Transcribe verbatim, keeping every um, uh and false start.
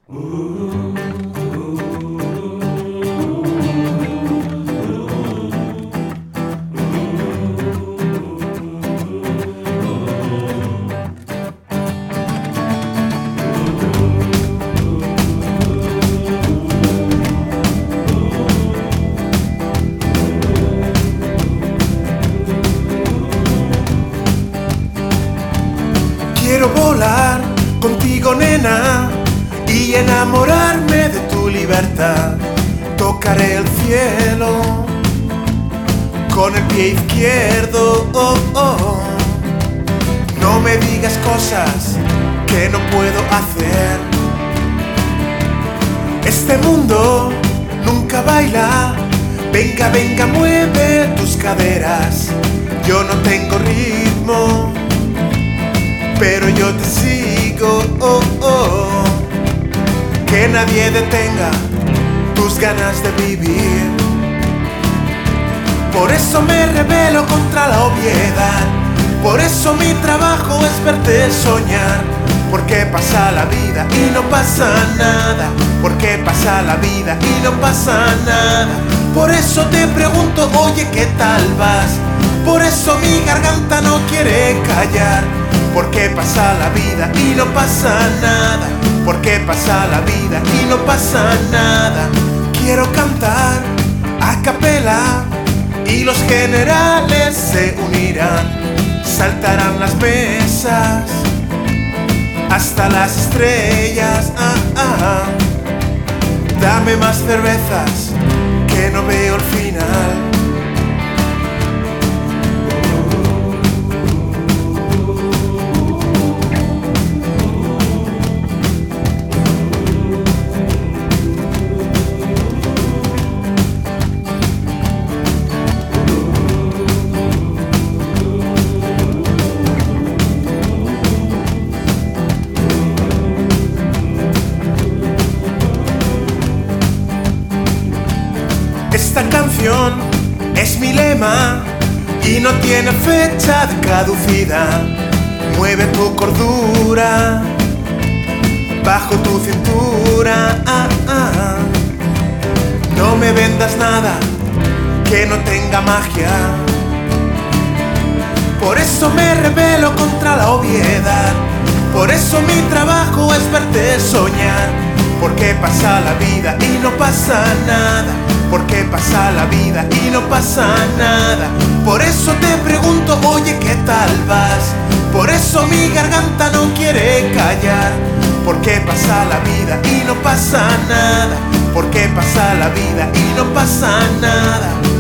Quiero volar contigo, nena, y enamorarme de tu libertad. Tocaré el cielo con el pie izquierdo. Oh, oh. No me digas cosas que no puedo hacer. Este mundo nunca baila. Venga, venga, mueve tus caderas. Yo no tengo ritmo, pero yo te sigo. Oh, oh. Que nadie detenga tus ganas de vivir. Por eso me rebelo contra la obviedad. Por eso mi trabajo es verte soñar. Porque pasa la vida y no pasa nada. Porque pasa la vida y no pasa nada. Por eso te pregunto, oye, ¿qué tal vas? Por eso mi garganta no quiere callar. Porque pasa la vida y no pasa nada. Porque pasa la vida y no pasa nada. Quiero cantar a capela y los generales se unirán. Saltarán las mesas hasta las estrellas. Ah, ah. Dame más cervezas que no veo el final. Esta canción es mi lema y no tiene fecha de caducidad. Mueve tu cordura bajo tu cintura. Ah, ah. No me vendas nada que no tenga magia. Por eso me rebelo contra la obviedad. Por eso mi trabajo es verte soñar. Porque pasa la vida y no pasa nada. Porque pasa la vida y no pasa nada. Por eso te pregunto, oye, ¿qué tal vas? Por eso mi garganta no quiere callar. Porque pasa la vida y no pasa nada. Porque pasa la vida y no pasa nada.